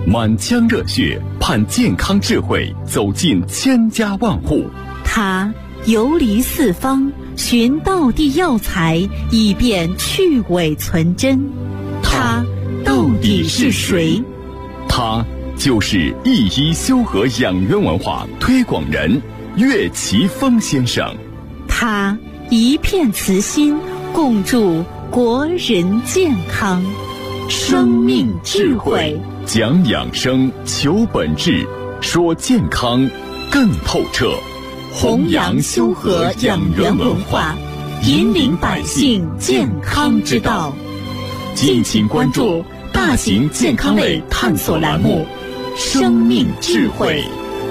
满腔热血盼健康智慧走进千家万户。 他游离四方，寻道地药材，以便去伪存真。他到底是谁？ 他就是一一修和养元文化推广人岳奇峰先生。 他一片慈心，共筑国人健康。生命智慧， 讲养生，求本质，说健康更透彻。 弘扬修和养元文化，引领百姓健康之道。敬请关注大型健康类探索栏目《生命智慧》。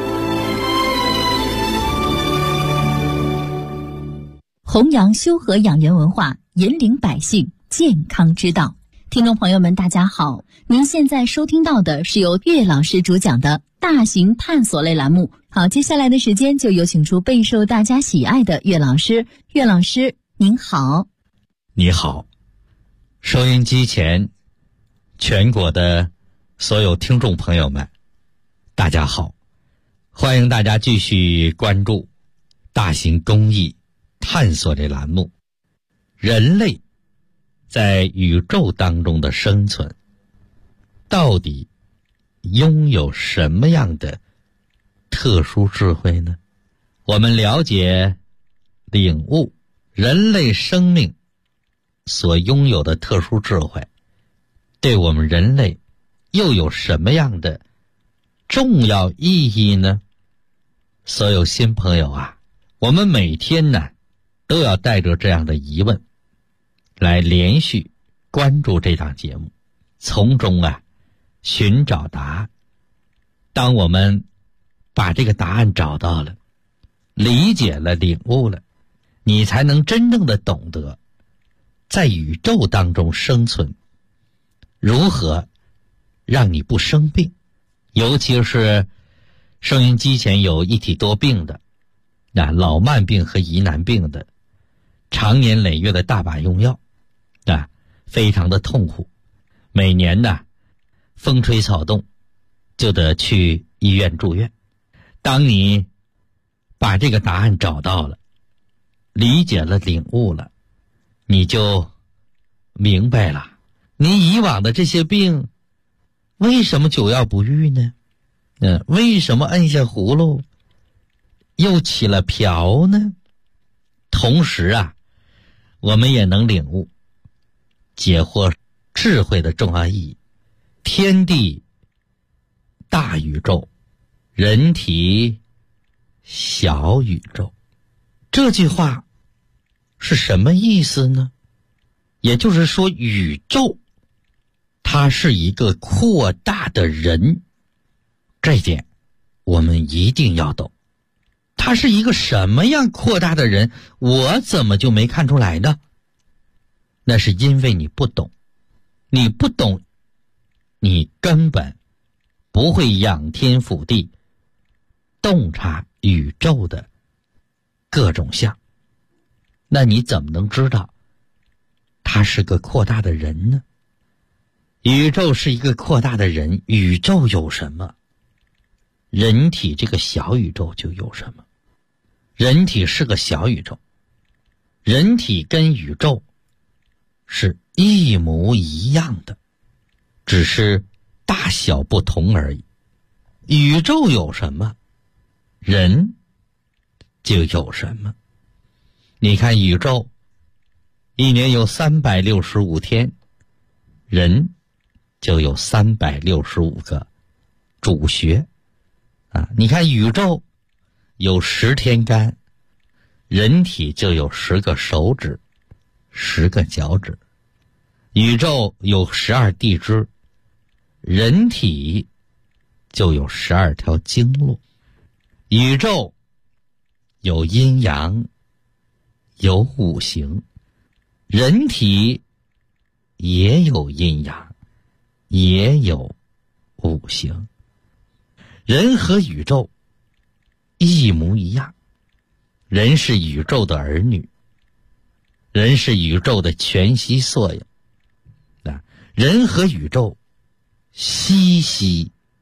弘扬修和养元文化，引领百姓健康之道。听众朋友们，大家好，您现在收听到的是由岳老师主讲的大型探索类栏目。好，接下来的时间就有请出备受大家喜爱的岳老师。岳老师您好。 你好，收音机前全国的所有听众朋友们，大家好，欢迎大家继续关注大型公益探索类栏目。人类在宇宙当中的生存，到底拥有什么样的特殊智慧呢？我们了解、领悟人类生命所拥有的特殊智慧，对我们人类又有什么样的重要意义呢？所有新朋友啊，我们每天呢都要带着这样的疑问来连续关注这档节目，从中寻找答案。当我们把这个答案找到了，理解了，领悟了，你才能真正的懂得在宇宙当中生存如何让你不生病。尤其是收音机前有一体多病的，老慢病和疑难病的，常年累月的大把用药，非常的痛苦，每年风吹草动就得去医院住院。当你把这个答案找到了，理解了，领悟了，你就明白了，你以往的这些病为什么久药不愈呢？为什么摁下葫芦又起了瓢呢？同时我们也能领悟解惑智慧的重要意义。天地大宇宙，人体小宇宙，这句话是什么意思呢？也就是说，宇宙它是一个扩大的人，这一点我们一定要懂。它是一个什么样扩大的人，我怎么就没看出来呢？那是因为你不懂，你不懂，你根本不会仰天俯地洞察宇宙的各种相，那你怎么能知道他是个扩大的人呢？宇宙是一个扩大的人，宇宙有什么，人体这个小宇宙就有什么。人体是个小宇宙，人体跟宇宙是一模一样的，只是大小不同而已。宇宙有什么，人就有什么。你看宇宙一年有365天，人就有365个主穴你看宇宙有10天干，人体就有10个手指，10个脚趾。宇宙有12地支，人体就有12条经络。宇宙有阴阳，有五行，人体也有阴阳，也有五行。人和宇宙一模一样，人是宇宙的儿女，人是宇宙的全息缩影。人和宇宙息息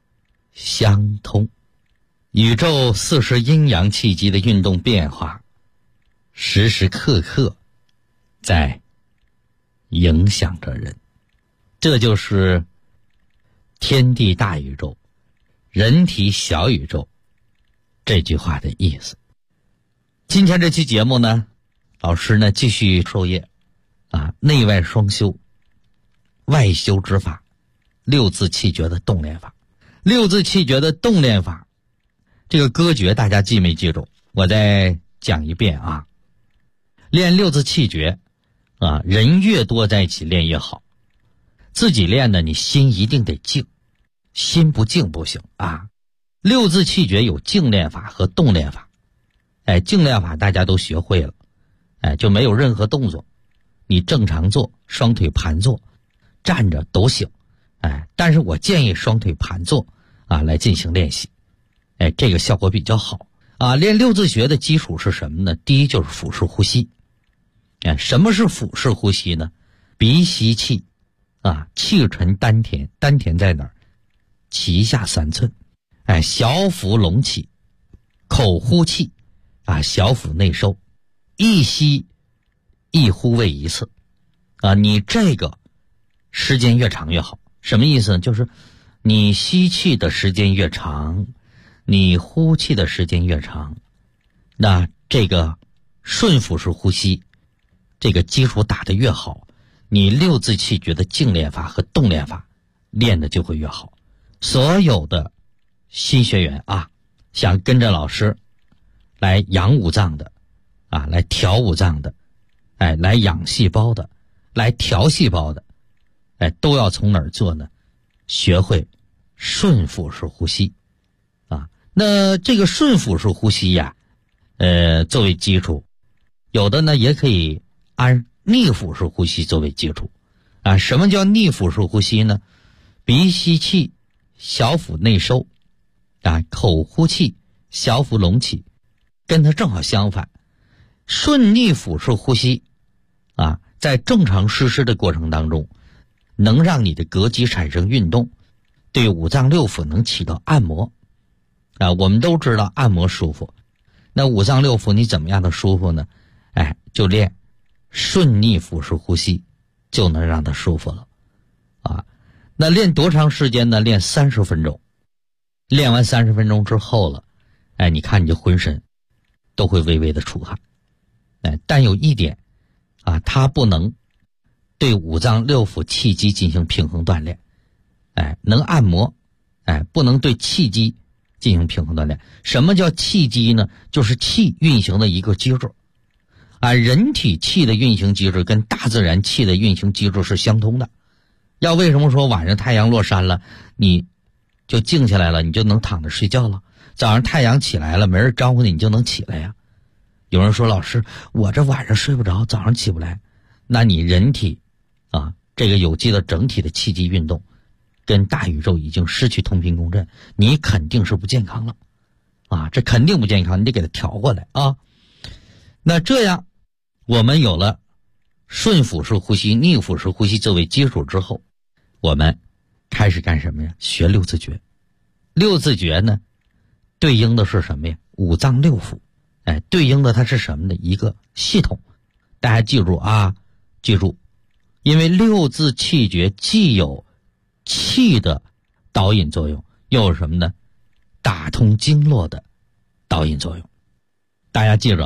相通。宇宙40阴阳气机的运动变化，时时刻刻在影响着人。这就是天地大宇宙，人体小宇宙这句话的意思。今天这期节目呢，老师呢继续授业内外双修，外修之法，六字气诀的动练法。六字气诀的动练法，这个歌诀大家记没记住？我再讲一遍啊。练六字气诀人越多在一起练越好。自己练呢，你心一定得静，心不静不行啊。六字气诀有静练法和动练法。静练法大家都学会了，就没有任何动作，你正常坐，双腿盘坐，站着都行。但是我建议双腿盘坐来进行练习。这个效果比较好练六字诀的基础是什么呢？第一就是腹式呼吸。什么是腹式呼吸呢？鼻吸气气沉丹田，丹田在哪儿？脐下3寸。小腹隆起，口呼气小腹内收，一吸一呼为一次你这个时间越长越好。什么意思呢？就是你吸气的时间越长，你呼气的时间越长，那这个顺腹式呼吸这个基础打得越好，你六字气诀的静练法和动练法练的就会越好。所有的新学员想跟着老师来养五脏的来调五脏的来养细胞的，来调细胞的都要从哪儿做呢？学会顺腹式呼吸那这个顺腹式呼吸作为基础，有的呢也可以按逆腹式呼吸作为基础什么叫逆腹式呼吸呢？鼻吸气，小腹内收口呼气，小腹隆起，跟它正好相反。顺逆腹式呼吸在正常实施的过程当中，能让你的膈肌产生运动，对五脏六腑能起到按摩我们都知道按摩舒服，那五脏六腑你怎么样的舒服呢？就练顺逆腹式呼吸，就能让它舒服了那练多长时间呢？练30分钟。练完30分钟之后了你看你就浑身都会微微的出汗但有一点它不能对五脏六腑气机进行平衡锻炼能按摩不能对气机进行平衡锻炼。什么叫气机呢？就是气运行的一个机制人体气的运行机制跟大自然气的运行机制是相通的。要为什么说晚上太阳落山了你就静下来了，你就能躺着睡觉了？早上太阳起来了，没人招呼你，你就能起来呀。有人说老师，我这晚上睡不着，早上起不来。那你人体这个有机的整体的气机运动跟大宇宙已经失去同频共振，你肯定是不健康了这肯定不健康，你得给它调过来那这样我们有了顺腹式呼吸、逆腹式呼吸作为基础之后，我们开始干什么呀？学六字诀。六字诀呢对应的是什么呀？五脏六腑对应的它是什么呢？一个系统。大家记住记住，因为六字气诀既有气的导引作用，又有什么呢？打通经络的导引作用。大家记住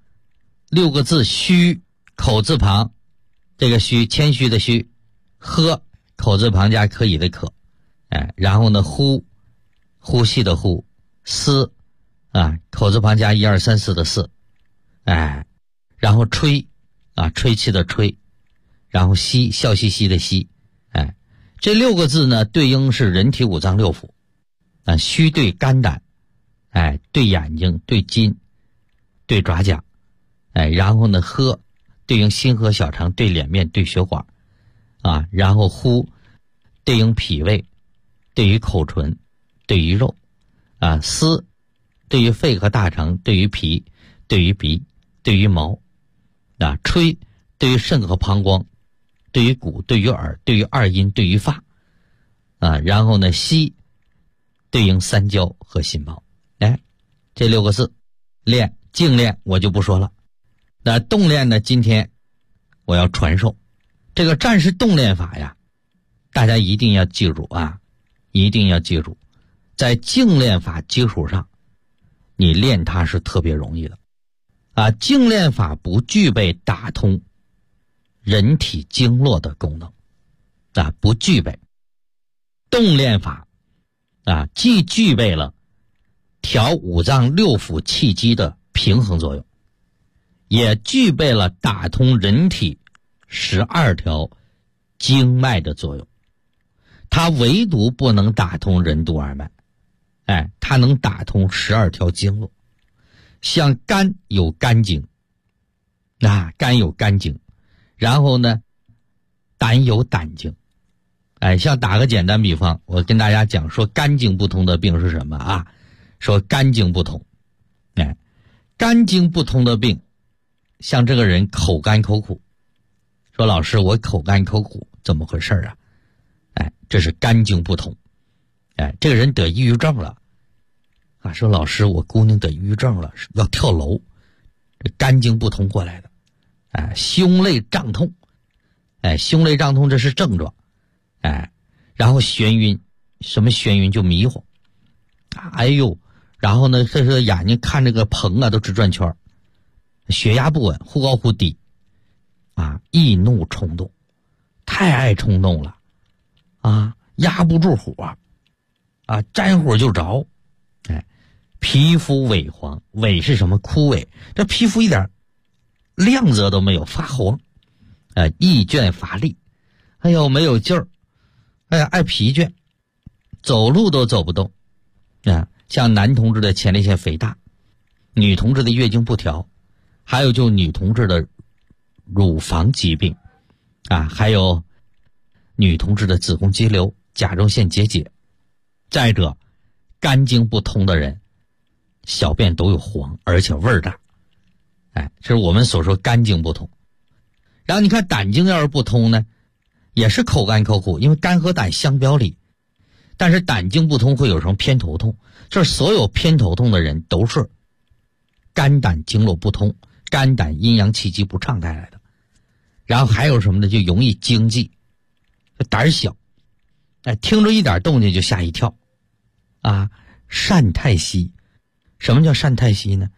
6个字：虚，口字旁，这个虚谦虚的虚，喝口字旁加可以的可然后呢呼，呼吸的呼，思口字旁加1、2、3、4的四然后吹吹气的吹，然后吸，笑嘻嘻的吸这6个字呢对应是人体五脏六腑虚对肝胆对眼睛，对筋，对爪甲然后呢喝对应心河小肠，对脸面，对血管然后呼对应脾胃，对于口唇，对于肉思对于肺和大肠，对于脾，对于鼻，对于毛吹对于肾和膀胱，对于骨，对于耳，对于二阴，对于发然后呢吸对应三焦和心包。这6个字练，静练我就不说了。那动练呢，今天我要传授这个战士动练法呀，大家一定要记住啊，一定要记住，在静练法基础上，你练它是特别容易的啊。静练法不具备打通人体经络的功能啊，不具备。动练法啊，既具备了调五脏六腑气机的平衡作用，也具备了打通人体12条经脉的作用。它唯独不能打通任督二脉，它能打通12条经络。像肝有肝经，肝有肝经，然后呢，胆有胆经。像打个简单比方，我跟大家讲说肝经不通的病是什么啊？说肝经不通，肝经不通的病，像这个人口干口苦，说老师我口干口苦怎么回事啊？这是肝经不通。这个人得抑郁症了啊，说老师我姑娘得抑郁症了，要跳楼，这肝经不通过来的。胸肋胀痛，胸肋胀痛这是症状。然后眩晕，什么眩晕就迷糊，然后呢，这是眼睛看这个棚啊都直转圈，血压不稳，忽高忽低，易怒冲动，太爱冲动了，压不住火，沾火就着，皮肤萎黄，萎是什么？枯萎，这皮肤一点亮泽都没有，发黄，易倦乏力，没有劲儿。爱疲倦，走路都走不动像男同志的前列腺肥大，女同志的月经不调，还有就女同志的乳房疾病还有女同志的子宫肌瘤、甲状腺结节。再者，肝经不通的人小便都有黄，而且味儿大，这是我们所说肝经不通。然后你看胆经要是不通呢，也是口干口苦，因为肝和胆相表里，但是胆经不通会有什么偏头痛，这所有偏头痛的人都是肝胆经络不通，肝胆阴阳气机不畅带来的。然后还有什么呢？就容易惊悸，胆小，听着一点动静就吓一跳疝太息。什么叫疝太息呢？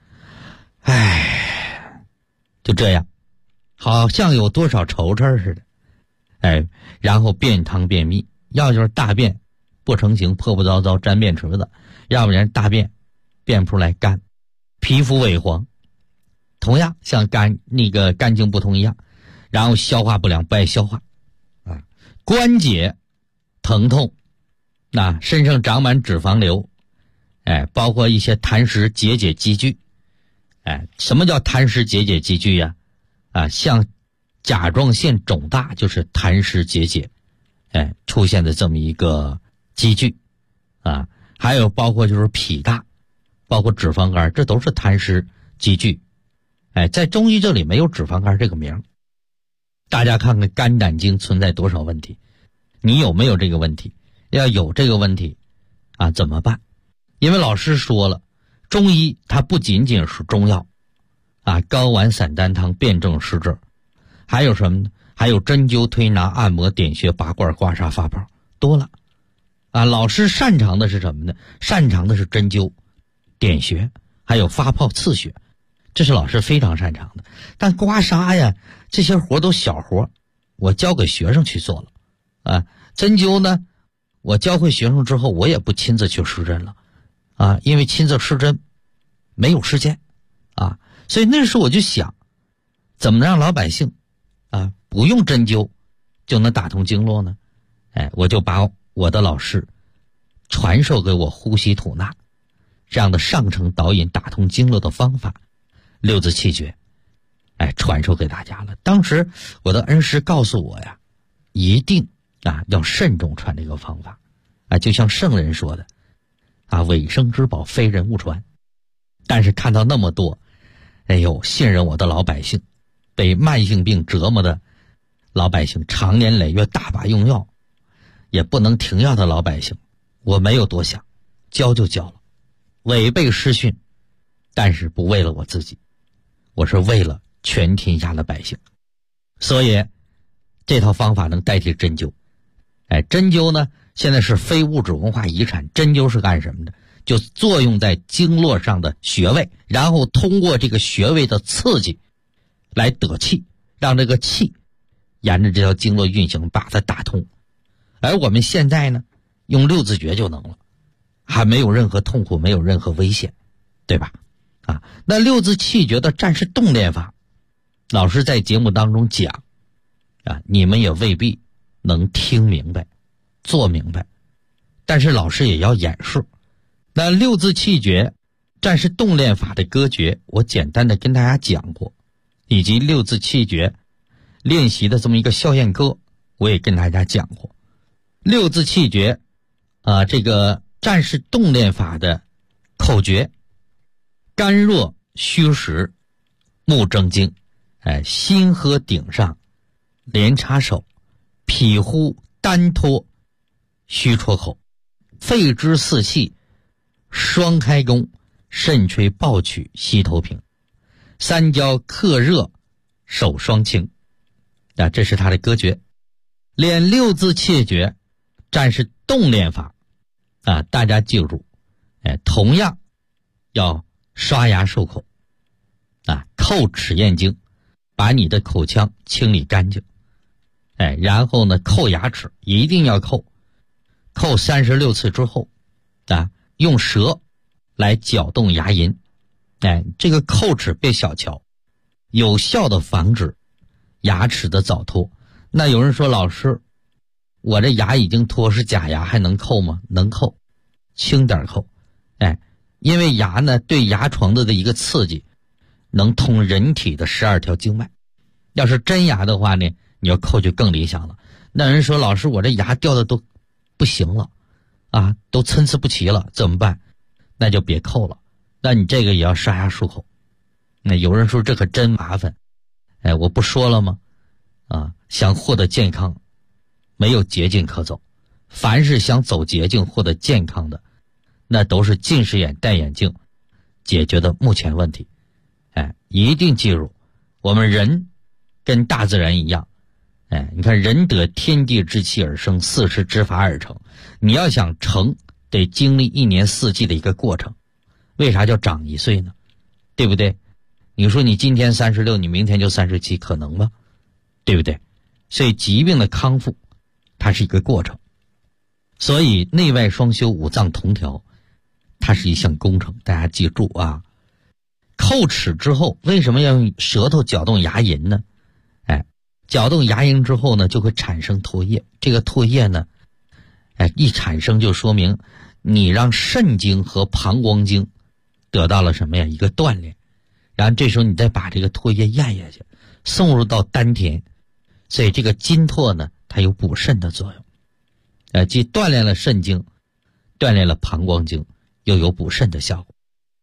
就这样，好像有多少愁事似的。然后便溏便秘，要就是大便不成形，破破糟糟沾便池子，要不然大便便不出来干，皮肤萎黄，同样像肝经不通一样，然后消化不良，不爱消化关节疼痛，身上长满脂肪瘤，包括一些痰湿结节积聚。什么叫痰湿结节积聚呀？像甲状腺肿大就是痰湿结节，出现的这么一个积聚还有包括就是脾大，包括脂肪肝，这都是痰湿积聚。在中医这里没有脂肪肝这个名，大家看看肝胆经存在多少问题，你有没有这个问题？要有这个问题怎么办？因为老师说了，中医它不仅仅是中药睾丸散丹汤辨证施治，还有什么呢？还有针灸推拿按摩点穴拔罐刮痧发泡，多了老师擅长的是什么呢？擅长的是针灸点穴还有发泡刺血，这是老师非常擅长的。但刮痧呀这些活都小活，我交给学生去做了针灸呢，我教会学生之后我也不亲自去施针了因为亲自施针没有时间所以那时候我就想，怎么能让老百姓不用针灸就能打通经络呢？我就把我的老师传授给我呼吸吐纳这样的上乘导引打通经络的方法，6字气诀传授给大家了。当时我的恩师告诉我呀，一定要慎重传这个方法就像圣人说的尾生之宝非人勿传。但是看到那么多信任我的老百姓，被慢性病折磨的老百姓，长年累月大把用药也不能停药的老百姓，我没有多想， 教就教了，违背师训，但是不为了我自己，我是为了全天下的百姓。所以这套方法能代替针灸。针灸呢现在是非物质文化遗产。针灸是干什么的？就作用在经络上的穴位，然后通过这个穴位的刺激来得气，让这个气沿着这条经络运行，把它打通。而我们现在呢用六字诀就能了，还没有任何痛苦，没有任何危险，对吧？那六字气诀的战士动练法，老师在节目当中讲你们也未必能听明白做明白，但是老师也要演示。那六字气诀战士动练法的歌诀我简单的跟大家讲过，以及六字气诀练习的这么一个校验歌我也跟大家讲过。六字气诀这个战士动练法的口诀：肝若虚实目正睛，心喝顶上连插手，脾呼丹托虚戳口，肺之四气双开弓，肾吹抱曲膝头平，三焦克热手双清。这是他的歌诀。练六字气诀战士动练法大家记住，同样要刷牙漱口叩齿咽经，把你的口腔清理干净。然后呢叩牙齿，一定要叩36次之后用舌来搅动牙龈。这个叩齿别小瞧，有效的防止牙齿的早脱。那有人说，老师我这牙已经脱，是假牙还能叩吗？能叩，轻点叩。因为牙呢对牙床子的一个刺激能通人体的12条经脉，要是真牙的话呢你要叩就更理想了。那人说，老师我这牙掉的都不行了都参差不齐了，怎么办？那就别叩了，那你这个也要刷牙漱口。那有人说这可真麻烦，我不说了吗？想获得健康没有捷径可走，凡是想走捷径获得健康的，那都是近视眼戴眼镜解决的目前问题。一定记住，我们人跟大自然一样，你看人得天地之气而生，4时之法而成。你要想成，得经历1年4季的一个过程。为啥叫长1岁呢？对不对？你说你今天36，你明天就37，可能吗？对不对？所以疾病的康复它是一个过程，所以内外双修，五脏同调，它是一项工程。大家记住叩齿之后为什么要用舌头搅动牙龈呢？搅动牙龈之后呢就会产生唾液，这个唾液呢一产生就说明你让肾经和膀胱经得到了什么呀？一个锻炼。然后这时候你再把这个唾液咽下去，送入到丹田，所以这个津唾呢它有补肾的作用，既锻炼了肾经，锻炼了膀胱经，又有补肾的效果。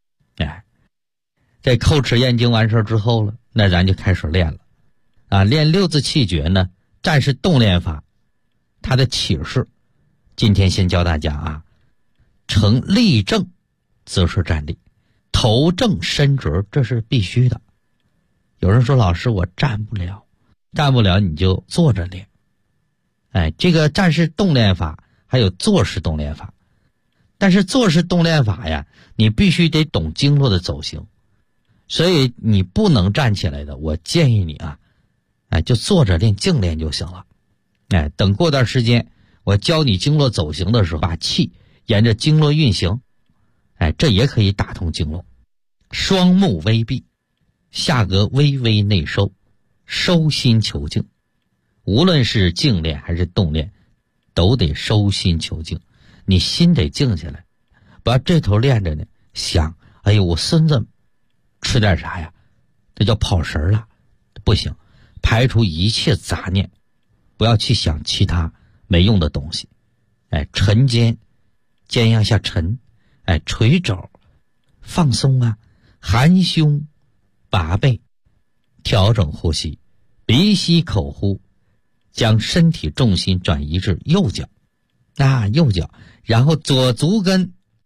这叩齿咽经完事之后了，那咱就开始练了练六字气诀呢战士动练法，它的启示今天先教大家呈立正姿势站立，头正身直，这是必须的。有人说，老师我站不了你就坐着练。这个站式动练法还有坐式动练法，但是坐式动练法呀你必须得懂经络的走形，所以你不能站起来的，我建议你就坐着练，静练就行了。等过段时间我教你经络走形的时候，把气沿着经络运行，这也可以打通经络。双目微闭，下颚微微内收，收心求静。无论是静练还是动练，都得收心求静。你心得静下来，不要这头练着呢想，哎呦我孙子吃点啥呀，这叫跑神了，不行。排除一切杂念，不要去想其他没用的东西。沉肩，肩压下沉，垂肘，放松含胸，拔背，调整呼吸，鼻吸口呼，将身体重心转移至右脚，右脚，然后左足跟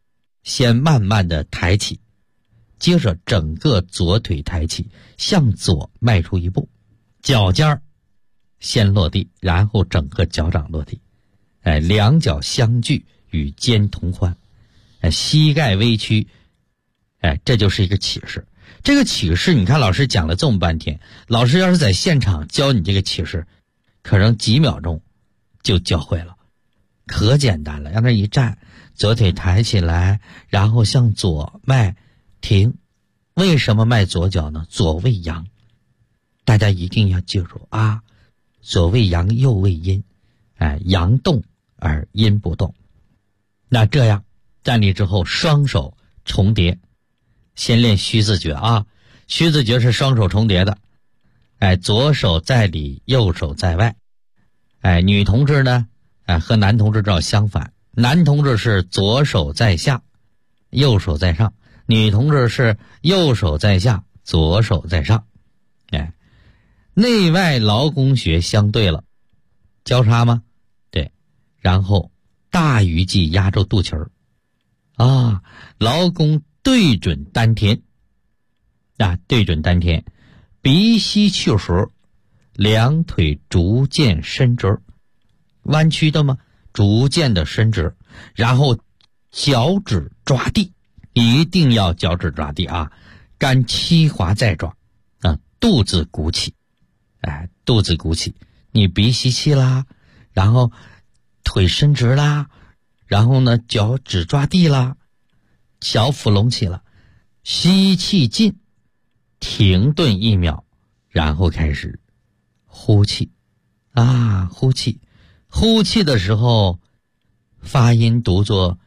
先慢慢的抬起，接着整个左腿抬起，向左迈出一步，脚尖儿先落地，然后整个脚掌落地，两脚相距与肩同宽，膝盖微屈，这就是一个起势。这个起势你看老师讲了这么半天，老师要是在现场教你这个起势，可能几秒钟就教会了，可简单了。让那一站，左腿抬起来，然后向左迈，停。为什么迈左脚呢？左为阳，大家一定要记住啊，左为阳，右为阴，阳动而阴不动。那这样站立之后，双手重叠，先练虚字诀啊。虚字诀是双手重叠的，左手在里，右手在外。女同志呢，和男同志正好相反，男同志是左手在下，右手在上，女同志是右手在下，左手在上。内外劳宫穴相对了，交叉吗？对，然后大鱼际压住肚脐儿啊，劳宫对准丹田对准丹田，鼻息气时，两腿逐渐伸直，弯曲的吗？逐渐的伸直，然后脚趾抓地，一定要脚趾抓地啊，肝七滑在爪肚子鼓起，肚子鼓起，你鼻吸气啦，然后腿伸直啦，然后呢脚趾抓地啦，小腹隆起了，吸气进，停顿1秒，然后开始呼气呼气。呼气的时候发音读作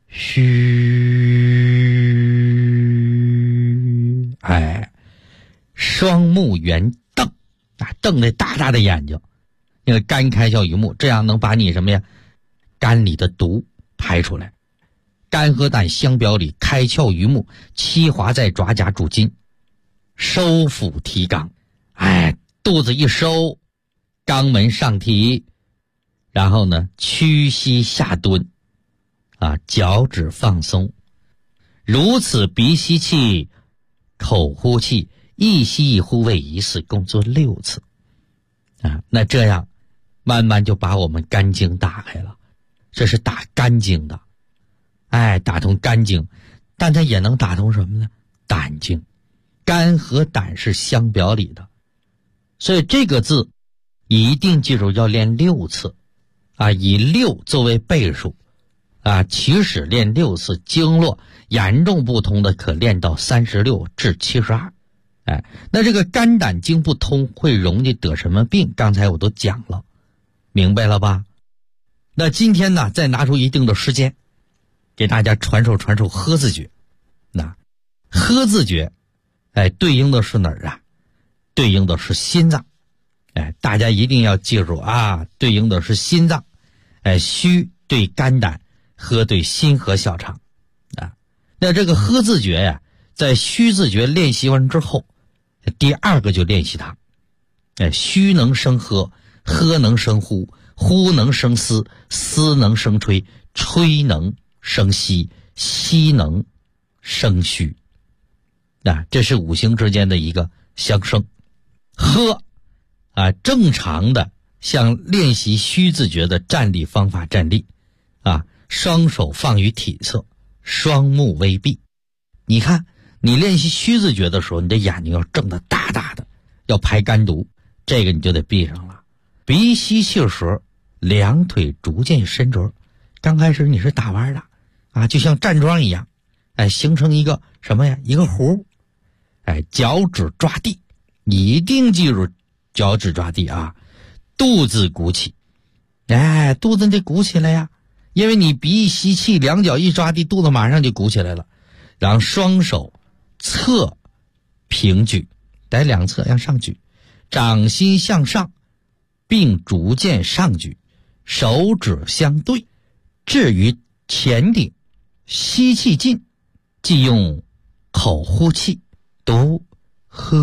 嘘，双目圆瞪瞪着大大的眼睛，那个肝开窍于目，这样能把你什么呀肝里的毒排出来。肝和胆相表里，开窍于目，七滑在爪甲主筋，收腹提肛，肚子一收，肛门上提，然后呢屈膝下蹲脚趾放松，如此鼻吸气，口呼气，一吸一呼为一次，共做6次那这样慢慢就把我们肝经打开了，这是打肝经的，打通肝经，但它也能打通什么呢？胆经。肝和胆是相表里的，所以这个字一定记住要练6次以6作为倍数起始练6次，经络严重不通的可练到36至72。那这个肝胆经不通会容易得什么病？刚才我都讲了，明白了吧？那今天呢，再拿出一定的时间给大家传授喝字诀。那喝字诀对应的是哪儿对应的是心脏。大家一定要记住对应的是心脏。虚对肝胆，喝对心和小肠那这个喝字诀在虚字诀练习完之后，第2个就练习它。虚能生喝，喝能生呼，呼能生思，思能生吹，吹能生息，息能生虚这是五行之间的一个相生。喝正常的像练习虚字诀的站立方法站立双手放于体侧，双目微闭。你看你练习虚字诀的时候，你的眼睛要睁得大大的，要排肝毒，这个你就得闭上了。鼻吸气时，两腿逐渐伸直，刚开始你是打弯的就像站桩一样形成一个什么呀？一个弧。脚趾抓地，你一定记住脚趾抓地肚子鼓起，肚子得鼓起来呀，因为你鼻一吸气，两脚一抓地，肚子马上就鼓起来了。然后双手侧平举，在两侧向上举，掌心向上，并逐渐上举，手指相对，置于前顶，吸气进，即用口呼气，读喝，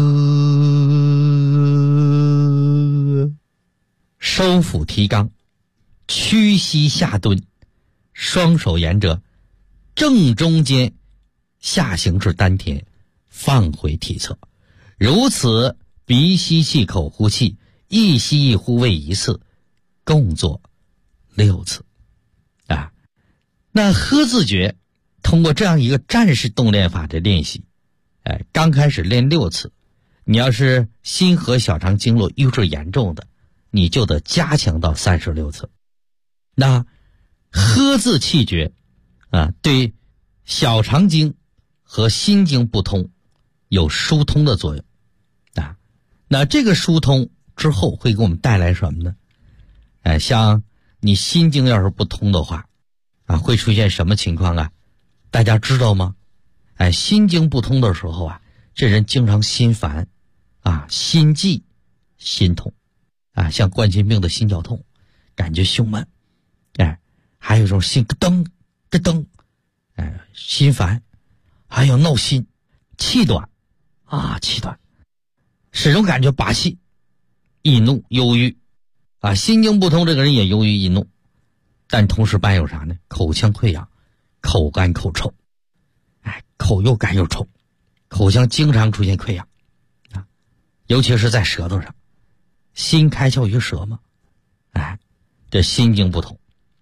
收腹提肛，屈膝下蹲，双手沿着正中间下行至丹田，放回体侧，如此鼻吸气口呼气，一吸一呼为一次，共做6次啊。那喝字诀通过这样一个战式动练法的练习，刚开始练6次，你要是心和小肠经络瘀滞严重的，你就得加强到36次。那喝字气诀啊，对小肠经和心经不通有疏通的作用啊。那这个疏通之后会给我们带来什么呢？像你心经要是不通的话啊，会出现什么情况啊？大家知道吗？心经不通的时候啊，这人经常心烦啊，心悸、心痛啊，像冠心病的心绞痛，感觉胸闷，还有一种心咯噔咯噔，心烦，还有闹心、气短啊，气短，始终感觉拔气、易怒、忧郁啊。心经不通，这个人也忧郁易怒，但同时伴有啥呢？口腔溃疡、口干口臭，口又干又臭，口腔经常出现溃疡啊，尤其是在舌头上。心开窍于舌嘛，这心经不通。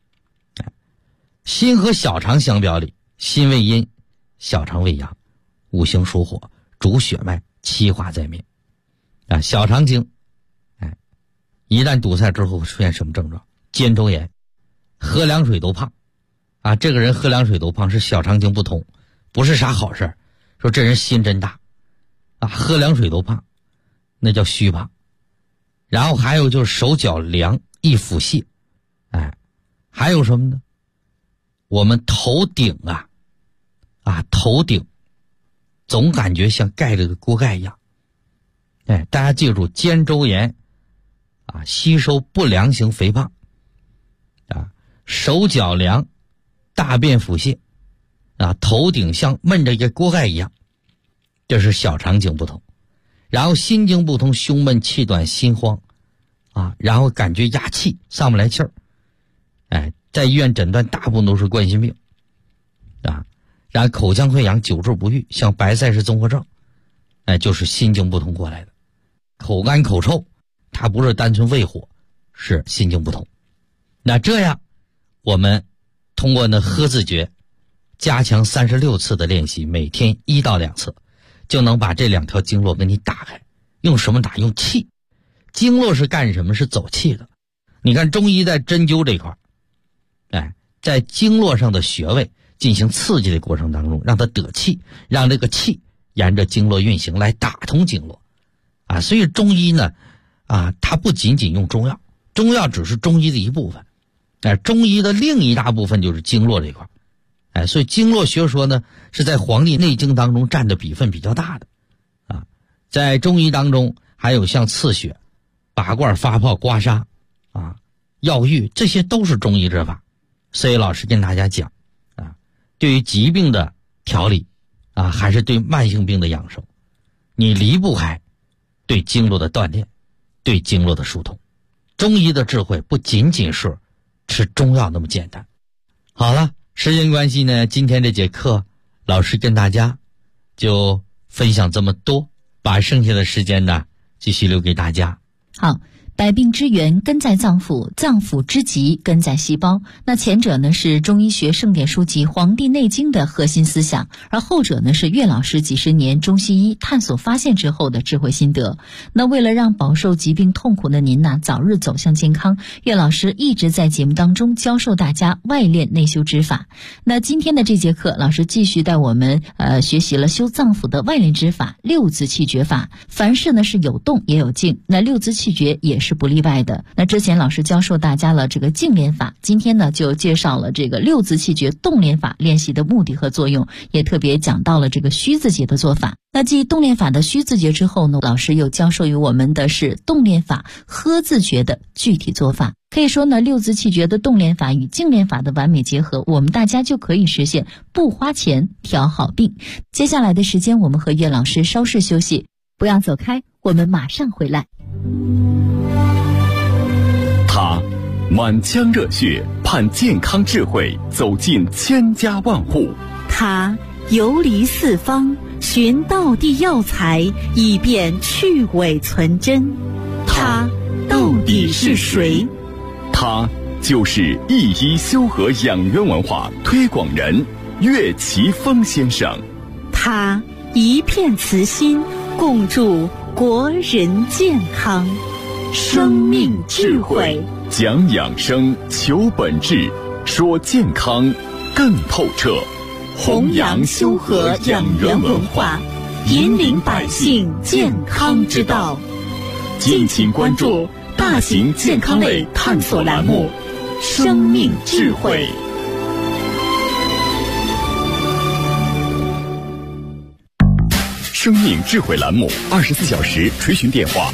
心和小肠相表里，心为阴，小肠为阳，五行属火，主血脉，气化在面啊。小肠经一旦堵塞之后会出现什么症状？肩周炎，喝凉水都胖啊。这个人喝凉水都胖是小肠经不通，不是啥好事。说这人心真大啊，喝凉水都胖，那叫虚胖。然后还有就是手脚凉，易腹泻，还有什么呢？我们头顶头顶总感觉像盖了个锅盖一样。大家记住，肩周炎吸收不良型肥胖手脚凉，大便腹泻头顶像闷着一个锅盖一样，这是小肠经不通。然后心经不通，胸闷气短心慌然后感觉压气上不来气儿，在医院诊断大部分都是冠心病然后口腔溃疡久治不愈，像白塞氏综合症就是心经不通过来的。口干口臭，它不是单纯胃火，是心经不通。那这样我们通过喝字诀加强36次的练习，每天1到2次，就能把这2条经络给你打开。用什么打？用气。经络是干什么？是走气的。你看中医在针灸这块在经络上的穴位进行刺激的过程当中，让它得气，让这个气沿着经络运行来打通经络所以中医呢它不仅仅用中药，中药只是中医的一部分中医的另一大部分就是经络这块所以经络学说呢是在《黄帝内经》当中占的比分比较大的在中医当中还有像刺血、拔罐、发泡、刮痧药浴，这些都是中医之法。所以老师跟大家讲对于疾病的调理还是对慢性病的养生，你离不开对经络的锻炼，对经络的疏通。中医的智慧不仅仅是吃中药那么简单。好了，时间关系呢，今天这节课老师跟大家就分享这么多，把剩下的时间呢继续留给大家。 好，百病之源根在脏腑，脏腑之极根在细胞。那前者呢是中医学盛典书籍《黄帝内经》的核心思想，而后者呢是岳老师几十年中西医探索发现之后的智慧心得。那为了让饱受疾病痛苦的您早日走向健康，岳老师一直在节目当中教授大家外练内修之法。那今天的这节课，老师继续带我们学习了修脏腑的外练之法6字气诀法。凡事呢是有动也有静，那6字气诀也是不例外的。那之前老师教授大家了这个静练法，今天呢就介绍了这个6字气诀动练法练习的目的和作用，也特别讲到了这个虚字节的做法。那继动练法的虚字节之后呢，老师又教授于我们的是动练法喝字诀的具体做法。可以说呢，6字气诀的动练法与静练法的完美结合，我们大家就可以实现不花钱调好病。接下来的时间我们和岳老师稍事休息，不要走开，我们马上回来。 他满腔热血盼健康智慧走进千家万户。 他游离四方，寻道地药材，以便去伪存真。他到底是谁？ 他就是一医修和养元文化推广人岳奇峰先生。 他一片慈心，共筑国人健康。生命智慧， 讲养生，求本质，说健康更透彻。 弘扬修和养元文化，引领百姓健康之道。 敬请关注大型健康类探索栏目《生命智慧》。生命智慧栏目24小时垂询电话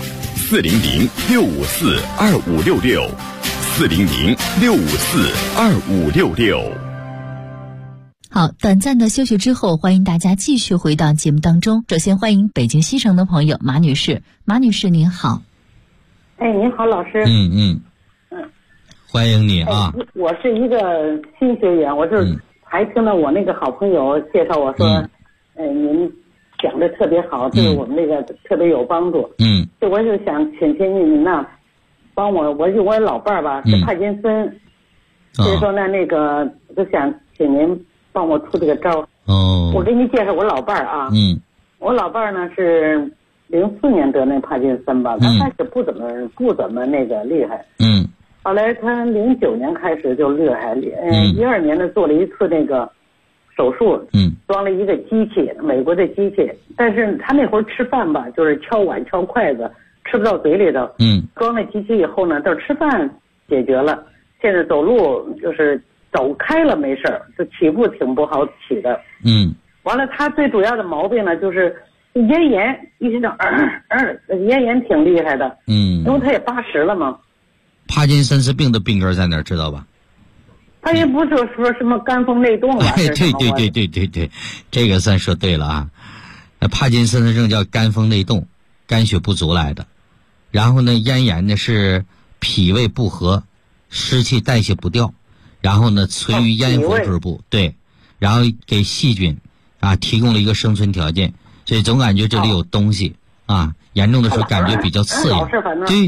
：400-654-2566，400-654-2566。 好，短暂的休息之后，欢迎大家继续回到节目当中。首先欢迎北京西城的朋友马女士。马女士您好。 您好，老师。 欢迎你啊。 我是一个新学员，我是还听到我那个好朋友介绍我说，您讲的特别好，对我们那个特别有帮助。就我就想请您呢，帮我有老伴儿吧是帕金森，所以说呢那个就想请您帮我出这个招。我给你介绍我老伴儿啊。我老伴儿呢是04年得那帕金森吧，他开始不怎么那个厉害。后来他09年开始就厉害。12年呢做了一次那个手术，装了一个机器，美国的机器，但是他那会儿吃饭吧，就是敲碗敲筷子，吃不到嘴里头。装了机器以后呢，到吃饭解决了，现在走路就是走开了没事儿，就起步挺不好起的。完了，他最主要的毛病呢就是咽炎，一直讲咽炎挺厉害的。因为他也80了嘛。 帕金森氏病的病根在哪儿知道吧？ 他也不是说什么肝风内动吧？ 对，这个算说对了啊。帕金森氏症叫肝风内动，肝血不足来的。然后呢，咽炎呢是脾胃不和，湿气代谢不掉，然后呢存于咽喉之部，对，然后给细菌提供了一个生存条件，所以总感觉这里有东西严重的时候感觉比较刺痒。对，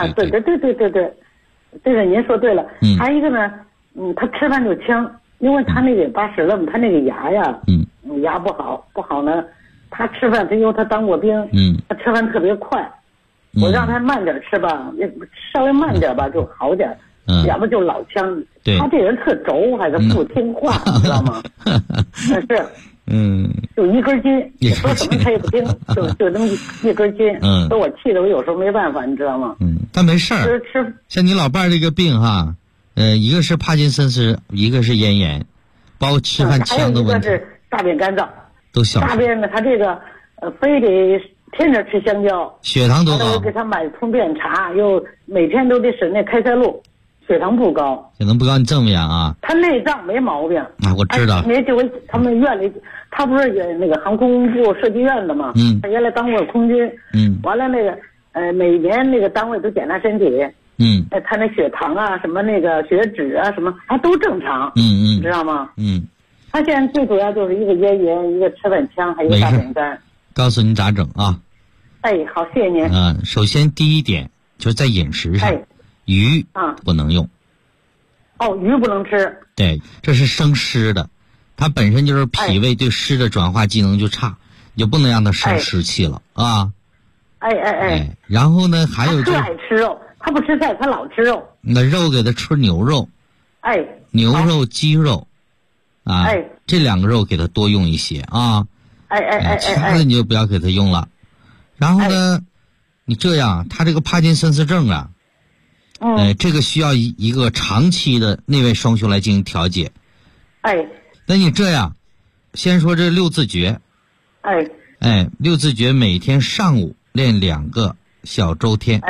这个您说对了。还有一个呢，他吃饭就呛，因为他那个80了嘛，他那个牙呀，牙不好呢。他吃饭，因为他当过兵，他吃饭特别快。我让他慢点吃吧，稍微慢点吧就好点，要不就老呛。他这人特轴，还是不听话，你知道吗？是。就一根筋，你说什么他也不听，就这么一根筋。所以我气得我有时候没办法，你知道吗？ 但没事儿。像你老伴儿这个病一个是帕金森氏，一个是咽炎，包括吃饭呛的问题。 还有一个是大便干燥， 都小。 大便呢，他这个非得天天吃香蕉， 血糖多高？ 我给他买通便茶，又每天都得审那开塞露，血糖不高。 血糖不高，你这么样啊？ 他内脏没毛病我知道。 他们院里，他不是那个航空部设计院的嘛？他原来当过空军。完了那个每年那个单位都检查身体。他那血糖什么那个血脂什么，他都正常。你知道吗？他现在最主要就是一个咽炎，一个吃饭呛，还有一个大便干。告诉您咋整啊？ 好，谢谢您。 首先第一点就是在饮食上，鱼不能用。 鱼不能吃。 对，这是生湿的，它本身就是脾胃对湿的转化机能就差，你就不能让它生湿气了啊。然后呢，还有他爱吃肉，他不吃菜，他老吃肉。 那肉给他吃牛肉。牛肉、鸡肉，这两个肉给他多用一些啊。其他的你就不要给他用了。然后呢，你这样，他这个帕金森氏症这个需要一个长期的内外双修来进行调节。那你这样，先说这六字诀。六字诀每天上午练2个小周天。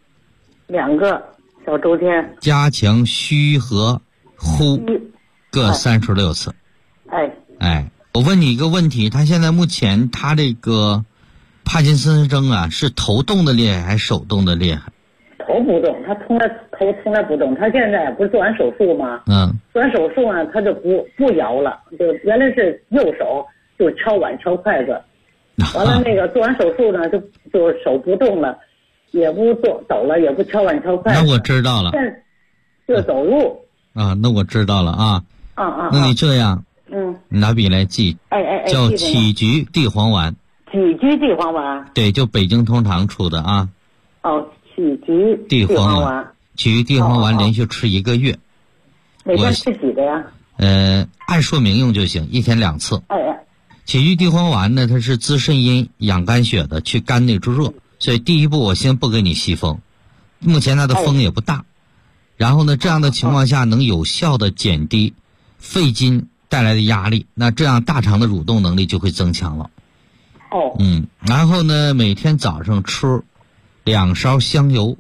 2个小周天。 加强虚和呼各36次。我问你一个问题，他现在目前他这个帕金森氏症是头动的厉害还是手动的厉害？ 头不动，他从来不动。他现在不是做完手术吗？做完手术呢，他就不摇了，就原来是右手就敲碗敲筷子，完了那个做完手术呢，就手不动了，也不走了，也不敲碗敲筷子。 那我知道了。 就走路。 那我知道了啊。那你这样，你拿笔来记。叫杞菊地黄丸。 杞菊地黄丸。 对，就北京通堂出的啊。 杞菊地黄丸。 杞菊地黄丸连续吃1个月。 每天吃几个呀？ 按说明用就行，1天2次。杞菊地黄丸呢，它是滋肾阴、养肝血的，去肝内之热。所以第一步我先不给你吸风，目前它的风也不大。然后呢，这样的情况下能有效的减低肺经带来的压力，那这样大肠的蠕动能力就会增强了。然后呢，每天早上吃2勺香油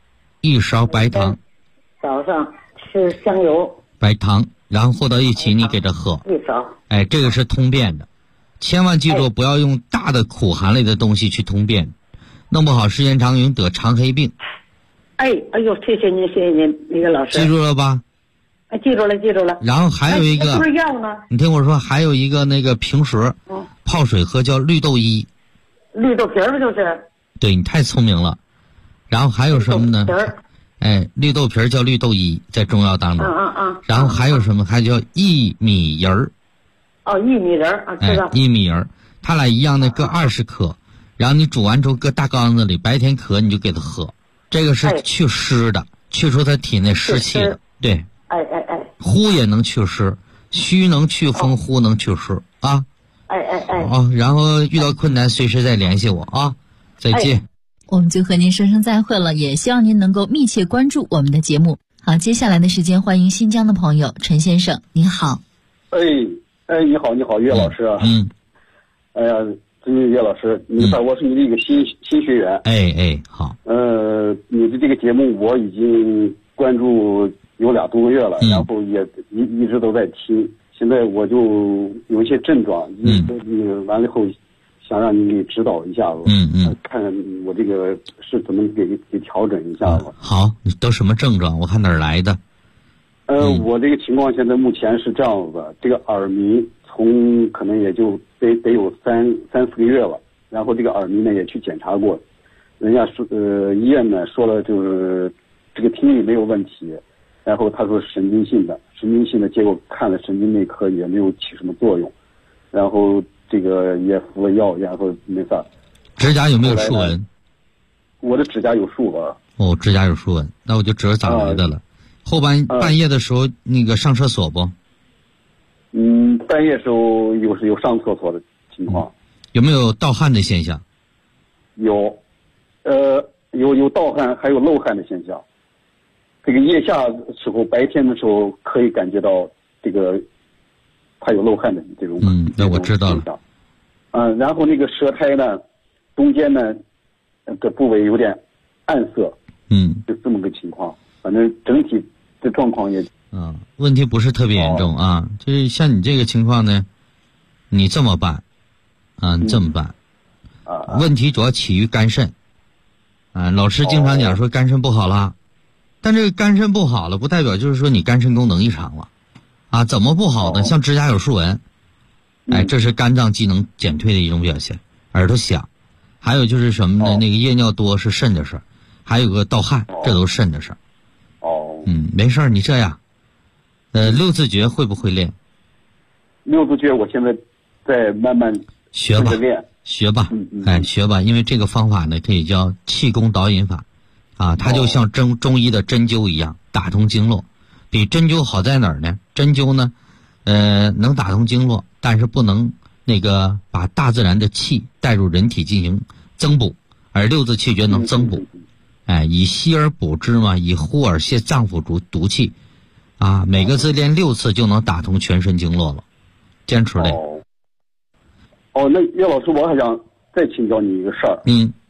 ，1勺白糖。 早上吃香油、 白糖，然后和到一起，你给它喝。 1勺。 这个是通便的，千万记住不要用大的苦寒类的东西去通便，弄不好时间长容易得肠黑病。 哎呦，谢谢您，那个老师。 记住了吧？ 记住了。 然后还有一个， 不是药呢？ 你听我说，还有一个那个平时泡水喝叫绿豆衣。 绿豆皮儿就是。 对，你太聪明了。然后还有什么呢？绿豆皮儿叫绿豆衣，在中药当中。然后还有什么？还叫薏米仁儿。 薏米仁儿知道。 薏米仁儿，它俩一样的，各20克。然后你煮完之后搁大缸子里，白天渴你就给它喝。这个是去湿的，去除他体内湿气的。对。呼也能祛湿，虚能祛风，呼能祛湿啊。然后遇到困难随时再联系我啊。再见。 我们就和您说声再会了，也希望您能够密切关注我们的节目。好，接下来的时间欢迎新疆的朋友陈先生，你好。 你好，岳老师啊。哎呀，岳老师，我是你的一个新学员。 好。 你的这个节目我已经关注有2多个月了，然后也一直都在听。现在我就有一些症状，完了以后想让你给指导一下子。看看我这个是怎么给调整一下子。 好，你都什么症状？我看哪儿来的？ 我这个情况现在目前是这样子的，这个耳鸣从可能也就得有3-4个月了，然后这个耳鸣呢也去检查过，人家说医院呢说了就是这个听力没有问题，然后他说神经性的，结果看了神经内科也没有起什么作用，然后这个也服了药，然后没啥。 指甲有没有竖纹？ 我的指甲有竖纹。 指甲有竖纹，那我就知道咋来的了。后半夜的时候那个上厕所不？ 半夜时候有上厕所的情况。 有没有盗汗的现象？ 有盗汗，还有漏汗的现象。这个腋下时候，白天的时候可以感觉到这个它有漏汗的这种。 那我知道了。 然后那个舌苔呢，中间呢的部位有点暗色。就这么个情况。反正整体的状况也问题不是特别严重啊。就是像你这个情况呢，你这么办你这么办问题主要起于肝肾老师经常讲说肝肾不好了，但这个肝肾不好了不代表就是说你肝肾功能异常了怎么不好呢？像指甲有竖纹这是肝脏机能减退的一种表现。耳朵响，还有就是什么呢？那个夜尿多是肾的事儿，还有个盗汗，这都是肾的事儿。没事儿，你这样六字诀会不会练？ 六字诀我现在在慢慢学吧，学吧，因为这个方法呢可以叫气功导引法它就像中医的针灸一样，打通经络。比针灸好在哪儿呢？针灸呢能打通经络，但是不能那个把大自然的气带入人体进行增补，而六字气诀能增补以吸而补之嘛，以呼而泻脏腑毒气每个字练6次就能打通全身经络了，坚持练。 那岳老师，我还想再请教你一个事儿。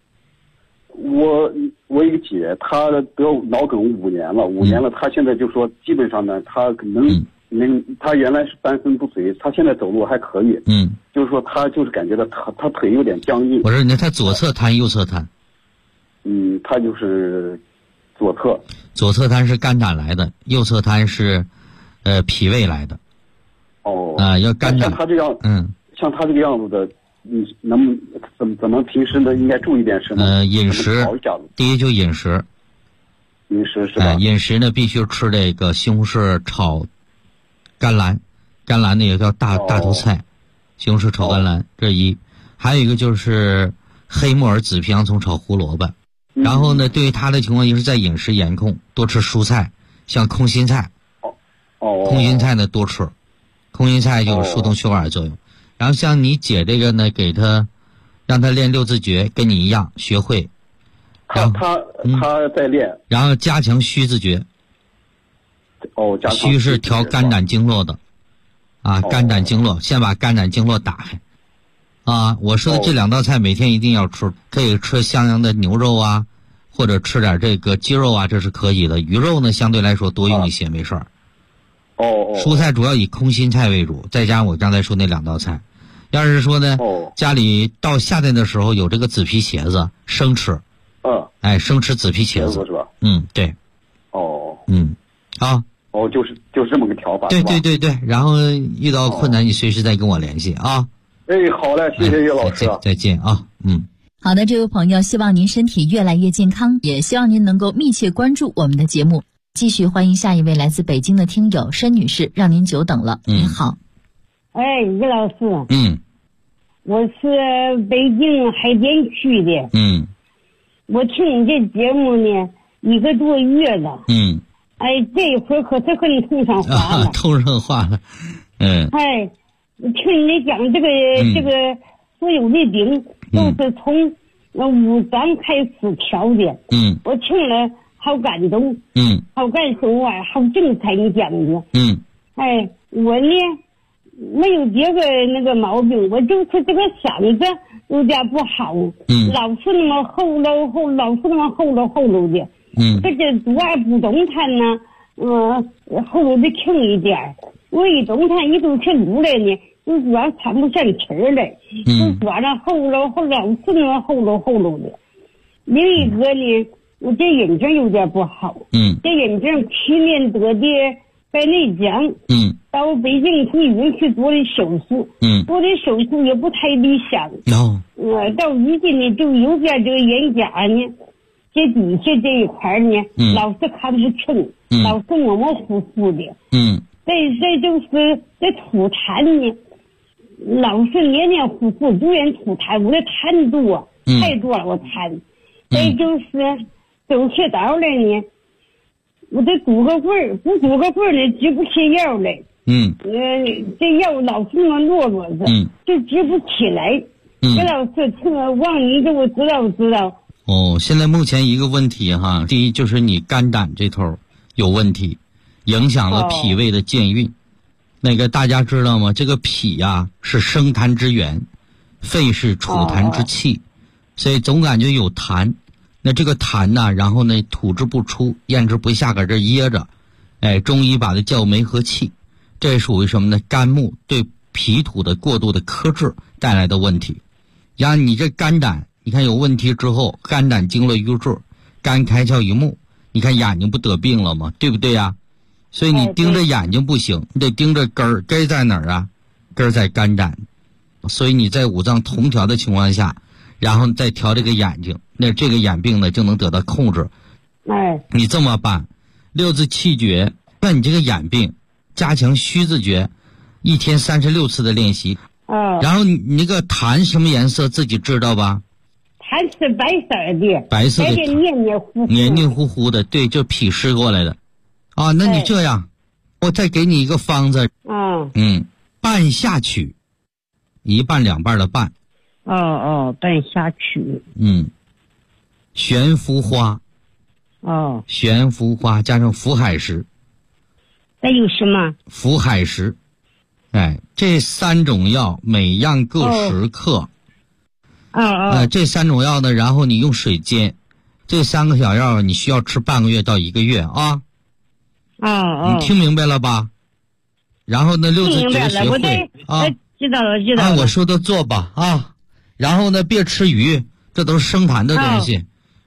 我一个姐，她得脑梗5年了，她现在就说基本上呢，她她原来是半身不遂，她现在走路还可以。就是说她就是感觉到她腿有点僵硬。 我说你她左侧瘫右侧瘫。 她就是左侧痰是肝胆来的，右侧痰是脾胃来的。要肝胆。 像他这样，像他这个样子的，怎么平时呢应该注意点什么？ 饮食，第一就饮食。 饮食是吧？ 饮食呢必须吃这个西红柿炒甘蓝，甘蓝呢也叫大头菜，西红柿炒甘蓝，这一。还有一个就是黑木耳、紫皮洋葱炒胡萝卜。然后呢，对于他的情况就是在饮食严控，多吃蔬菜，像空心菜。空心菜呢多吃，空心菜就有疏通血管的作用。然后像你姐这个呢，给他让他练六字诀，跟你一样学会。 他在练。 然后加强虚字诀。虚是调肝胆经络的，肝胆经络，先把肝胆经络打开。我说的这2道菜每天一定要吃，可以吃像样的牛肉啊，或者吃点这个鸡肉啊，这是可以的。鱼肉呢相对来说多用一些，没事儿。蔬菜主要以空心菜为主，再加上我刚才说那2道菜。要是说呢，家里到夏天的时候有这个紫皮茄子，生吃。生吃紫皮茄子是吧？ 对。 就是这么个调法。 对，然后遇到困难你随时再跟我联系啊。 好嘞，谢谢岳老师。 再见啊。 好的，这位朋友，希望您身体越来越健康，也希望您能够密切关注我们的节目。继续欢迎下一位来自北京的听友申女士，让您久等了。您好。 岳老师。我是北京海淀区的。我听你这节目呢1个多月了。这一会儿可是和你通上话了。 通上话了。 听你讲这个所有的病都是从5脏开始调的。我听了好感动。好感受啊，好精彩你讲的。我呢没有这个那个毛病，我就是这个嗓子有点不好。老是那么后喽的。这主要不动弹呢，后头的轻一点。我一动弹一动起路来呢，就主要喘不上气儿来，就抓着后喽，老是那么后喽的。另一个呢，我这眼睛有点不好。这眼睛去年得的白内障。到北京医院去做的手术。做的手术也不太理想。到如今呢，就有点这个眼痂呢，这底下这一块呢，老是看不清，老是模模糊糊的。这就是这吐痰呢，老是黏黏糊糊，不愿吐痰，我的痰多，太多了，我痰。这就是走起道来呢，我得堵个棍儿，不堵个棍儿呢，举不起腰来。这腰老是那么落着，就举不起来。这老师，望你给我知道。 现在目前一个问题哈，第一就是你肝胆这头有问题，影响了脾胃的健运。那个大家知道吗？这个脾呀是生痰之源，肺是储痰之器，所以总感觉有痰。那这个痰呢，然后呢吐之不出，咽之不下，搁这噎着。中医把它叫梅核气，这属于什么呢？肝木对脾土的过度的克制带来的问题。然后你这肝胆，你看有问题之后，肝胆经络瘀滞，肝开窍于目，你看眼睛不得病了吗？对不对呀？所以你盯着眼睛不行，你得盯着根儿，根儿在哪儿啊？根儿在肝胆。所以你在5脏同调的情况下，然后再调这个眼睛，那这个眼病呢就能得到控制。你这么办，6字气诀，那你这个眼病加强虚字诀，1天36次的练习。然后你那个痰什么颜色自己知道吧？ 痰是白色的。 白色的。黏黏糊糊的，对，就脾湿过来的。那你这样，我再给你一个方子。半夏曲，1半2半的半。 半夏曲。 悬浮花。悬浮花加上浮海石。 还有什么？ 浮海石。这3种药每样各10克。这3种药呢，然后你用水煎，这3个小药你需要吃半个月到1个月啊。你听明白了吧？然后呢，6字诀学会啊。 知道了。 按我说的做吧啊。然后呢，别吃鱼，这都是生痰的东西。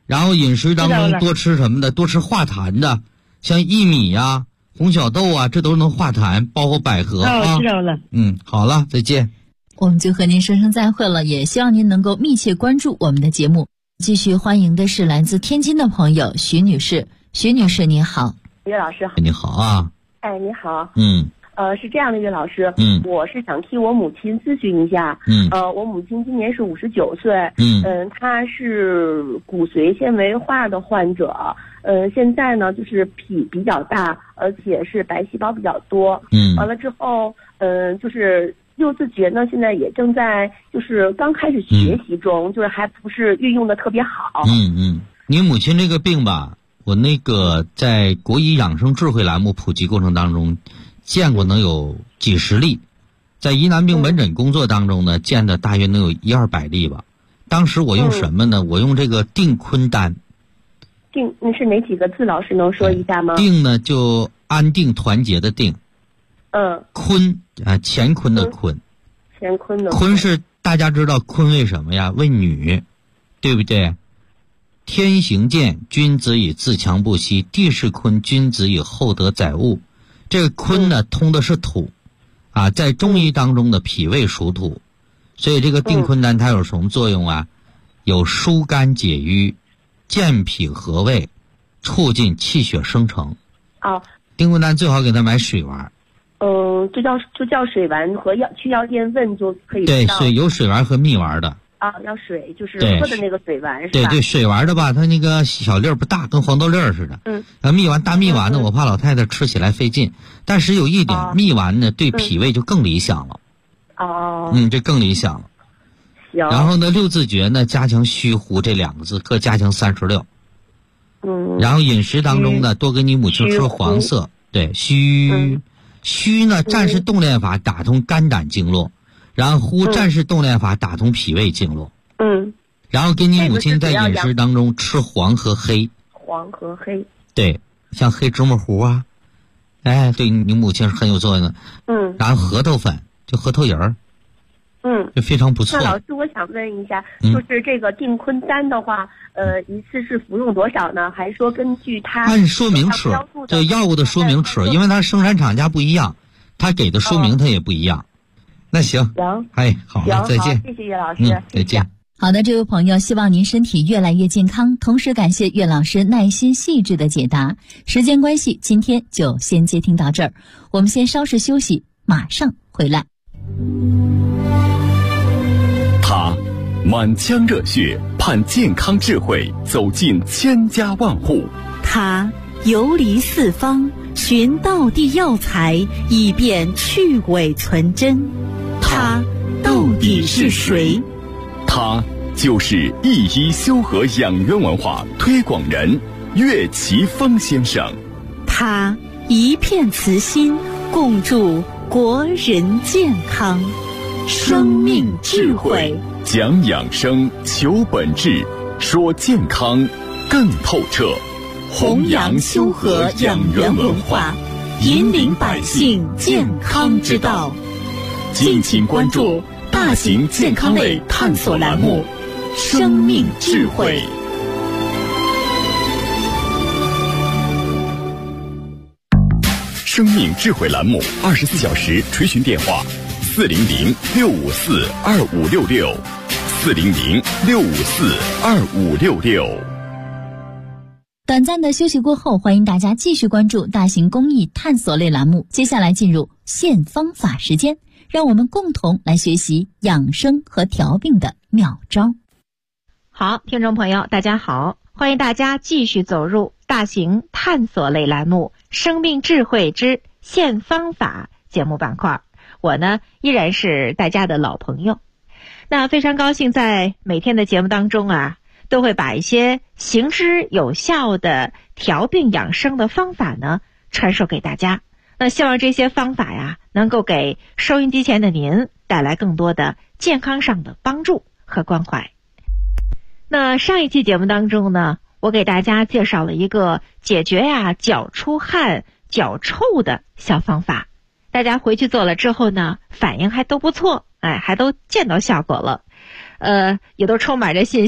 然后饮食当中多吃什么的？多吃化痰的，像薏米呀、红小豆啊，这都能化痰，包括百合啊。 知道了。 好了，再见。 我们就和您说声再会了，也希望您能够密切关注我们的节目。继续欢迎的是来自天津的朋友徐女士。徐女士您好。 岳老师好。 你好啊。 哎，你好。 是这样的，岳老师，我是想替我母亲咨询一下，我母亲今年是59岁，她是骨髓纤维化的患者，现在呢就是脾比较大，而且是白细胞比较多，完了之后，就是六字诀呢，现在也正在就是刚开始学习中，就是还不是运用的特别好。 你母亲这个病吧，我那个在国医养生智慧栏目普及过程当中见过能有几十例，在疑难病门诊工作当中呢，见的大约能有100-200例吧。当时我用什么呢？我用这个定坤丹。 定是哪几个字？老师能说一下吗？ 定呢就安定团结的定。坤啊，乾坤的坤。 乾坤的坤是大家知道坤为什么呀？为女，对不对？天行健，君子以自强不息；地势坤，君子以厚德载物。这个坤呢，通的是土，在中医当中的脾胃属土，所以这个定坤丹它有什么作用啊？有疏肝解郁、健脾和胃、促进气血生成。定坤丹最好给他买水丸。 就叫水丸和去药店问就可以。 对，有水丸和蜜丸的。 要水就是喝的那个水丸是吧？ 对，水丸的吧，它那个小粒儿不大，跟黄豆粒儿似的。蜜丸大蜜丸呢，我怕老太太吃起来费劲。但是有一点，蜜丸呢对脾胃就更理想了。这更理想了。 行。 然后呢，六字诀呢，加强虚呼这2个字，各加强36。然后饮食当中呢，多给你母亲吃黄色。对，虚呢，战士动练法打通肝胆经络。然后呼战士动练法打通脾胃经络。然后给你母亲在饮食当中吃黄和黑。 黄和黑。 对，像黑芝麻糊啊，对你母亲是很有作用的。然后核桃粉，就核桃仁儿。就非常不错。 那老师，我想问一下，就是这个定坤丹的话，一次是服用多少呢？还是说根据它按说明吃？这药物的说明吃，因为它生产厂家不一样，它给的说明它也不一样。那行，好了，再见。 谢谢岳老师， 再见。 好的，这位朋友，希望您身体越来越健康，同时感谢岳老师耐心细致的解答。时间关系，今天就先接听到这儿，我们先稍事休息，马上回来。 他满腔热血，盼健康智慧走进千家万户。 他游离四方，寻道地药材，以便去伪存真。他到底是谁？ 他就是一医修和养元文化推广人岳奇峰先生。 他一片慈心，共筑国人健康。生命智慧， 讲养生，求本质，说健康更透彻。 弘扬修和养元文化，引领百姓健康之道。 敬请关注大型健康类探索栏目《生命智慧》。生命智慧栏目24小时垂询电话：400-654-2566，400-654-2566。 短暂的休息过后，欢迎大家继续关注大型公益探索类栏目。接下来进入现方法时间，让我们共同来学习养生和调病的妙招。 好，听众朋友大家好，欢迎大家继续走入大型探索类栏目生命智慧之现方法节目板块。我呢依然是大家的老朋友，那非常高兴在每天的节目当中都会把一些行之有效的调病养生的方法呢传授给大家。那希望这些方法能够给收音机前的您带来更多的健康上的帮助和关怀。那上一期节目当中呢，我给大家介绍了一个解决脚出汗、脚臭的小方法。大家回去做了之后呢，反应还都不错，还都见到效果了，也都充满着信心，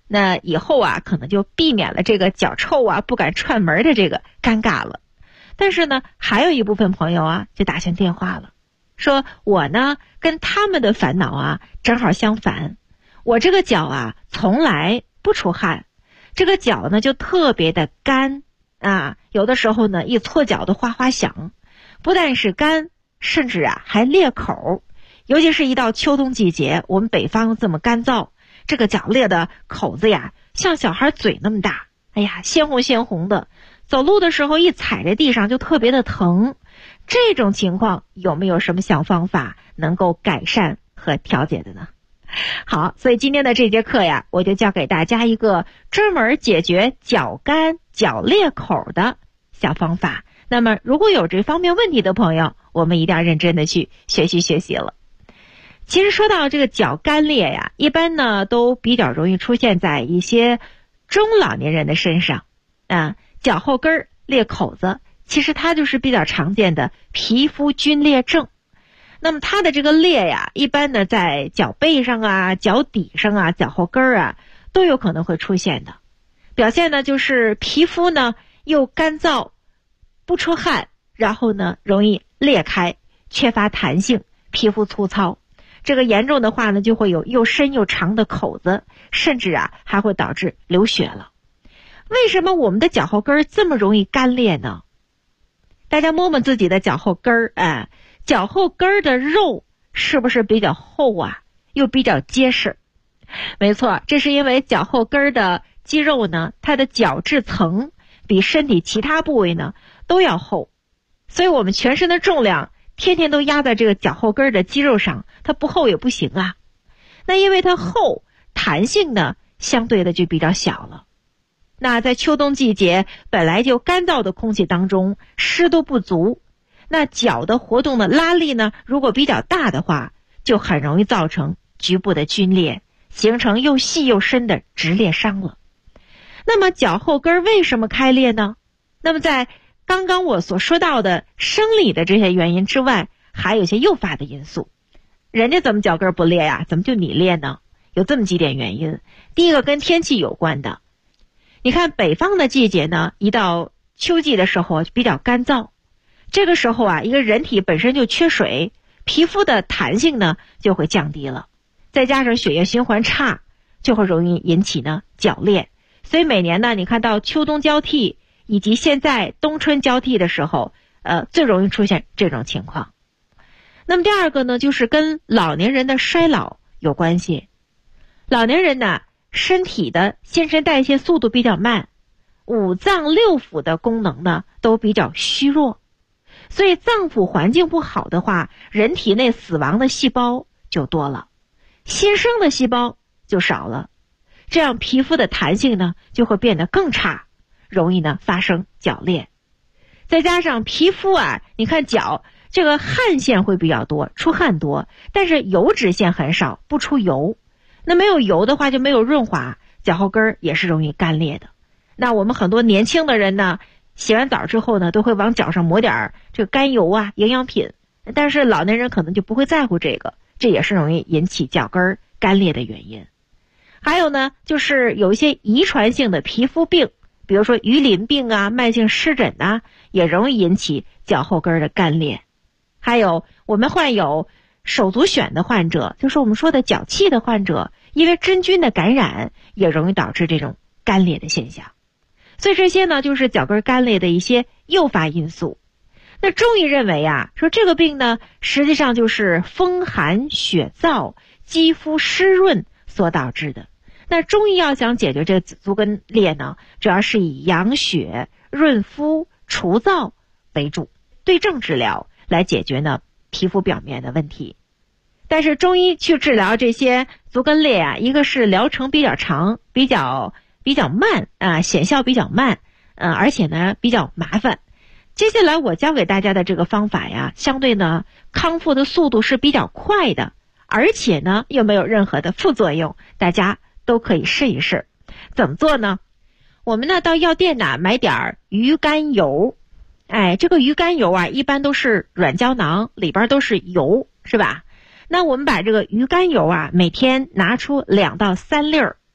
那以后啊，可能就避免了这个脚臭啊不敢串门的这个尴尬了。但是呢，还有一部分朋友啊就打进电话了，说我呢跟他们的烦恼啊正好相反，我这个脚啊从来不出汗，这个脚呢就特别的干啊，有的时候呢一搓脚都哗哗响，不但是干，甚至啊还裂口。尤其是一到秋冬季节，我们北方这么干燥，这个脚裂的口子呀像小孩嘴那么大，哎呀鲜红鲜红的，走路的时候一踩在地上就特别的疼。这种情况有没有什么小方法能够改善和调节的呢？好，所以今天的这节课呀，我就教给大家一个专门解决脚干脚裂口的小方法。那么如果有这方面问题的朋友，我们一定要认真的去学习了。其实说到这个脚干裂呀，一般呢都比较容易出现在一些中老年人的身上啊，脚后跟裂口子，其实它就是比较常见的皮肤皲裂症。那么它的这个裂呀，一般呢在脚背上啊、脚底上啊、脚后跟啊都有可能会出现的。表现呢就是皮肤呢又干燥不出汗，然后呢容易裂开，缺乏弹性，皮肤粗糙。这个严重的话呢，就会有又深又长的口子，甚至啊还会导致流血了。为什么我们的脚后跟这么容易干裂呢？大家摸摸自己的脚后跟哎，脚后跟的肉是不是比较厚啊，又比较结实？没错，这是因为脚后跟的肌肉呢，它的角质层比身体其他部位呢都要厚，所以我们全身的重量天天都压在这个脚后跟的肌肉上，它不厚也不行啊。那因为它厚，弹性呢相对的就比较小了。那在秋冬季节本来就干燥的空气当中，湿度不足，那脚的活动的拉力呢如果比较大的话，就很容易造成局部的皲裂，形成又细又深的直裂伤了。那么脚后跟为什么开裂呢？那么在刚刚我所说到的生理的这些原因之外，还有一些诱发的因素。人家怎么脚跟不裂呀？怎么就你裂呢？有这么几点原因。第一个跟天气有关的，你看北方的季节呢，一到秋季的时候比较干燥，这个时候啊，一个人体本身就缺水，皮肤的弹性呢就会降低了，再加上血液循环差，就会容易引起呢脚裂。所以每年呢，你看到秋冬交替以及现在冬春交替的时候，最容易出现这种情况。那么第二个呢，就是跟老年人的衰老有关系。老年人呢，身体的新陈代谢速度比较慢，五脏六腑的功能呢都比较虚弱，所以脏腑环境不好的话，人体内死亡的细胞就多了，新生的细胞就少了，这样皮肤的弹性呢就会变得更差，容易呢发生脚裂。再加上皮肤啊，你看脚这个汗腺会比较多，出汗多，但是油脂腺很少，不出油。那没有油的话就没有润滑，脚后跟也是容易干裂的。那我们很多年轻的人呢，洗完澡之后呢，都会往脚上抹点这个甘油啊、营养品，但是老年人可能就不会在乎这个，这也是容易引起脚跟干裂的原因。还有呢，就是有一些遗传性的皮肤病，比如说鱼鳞病啊、慢性湿疹啊，也容易引起脚后跟的干裂。还有我们患有手足癣的患者，就是我们说的脚气的患者，因为真菌的感染也容易导致这种干裂的现象。所以这些呢，就是脚跟干裂的一些诱发因素。那中医认为啊，说这个病呢，实际上就是风寒血燥、肌肤湿润所导致的。那中医要想解决这个足跟裂呢，主要是以养血、润肤、除燥为主，对症治疗来解决呢皮肤表面的问题。但是中医去治疗这些足跟裂啊，一个是疗程比较长，比较慢啊，显效比较慢，而且呢比较麻烦。接下来我教给大家的这个方法呀，相对呢康复的速度是比较快的，而且呢又没有任何的副作用，大家都可以试一试。怎么做呢？我们呢到药店呢买点鱼肝油，这个鱼肝油啊一般都是软胶囊，里边都是油，是吧？那我们把这个鱼肝油啊每天拿出2到3粒儿，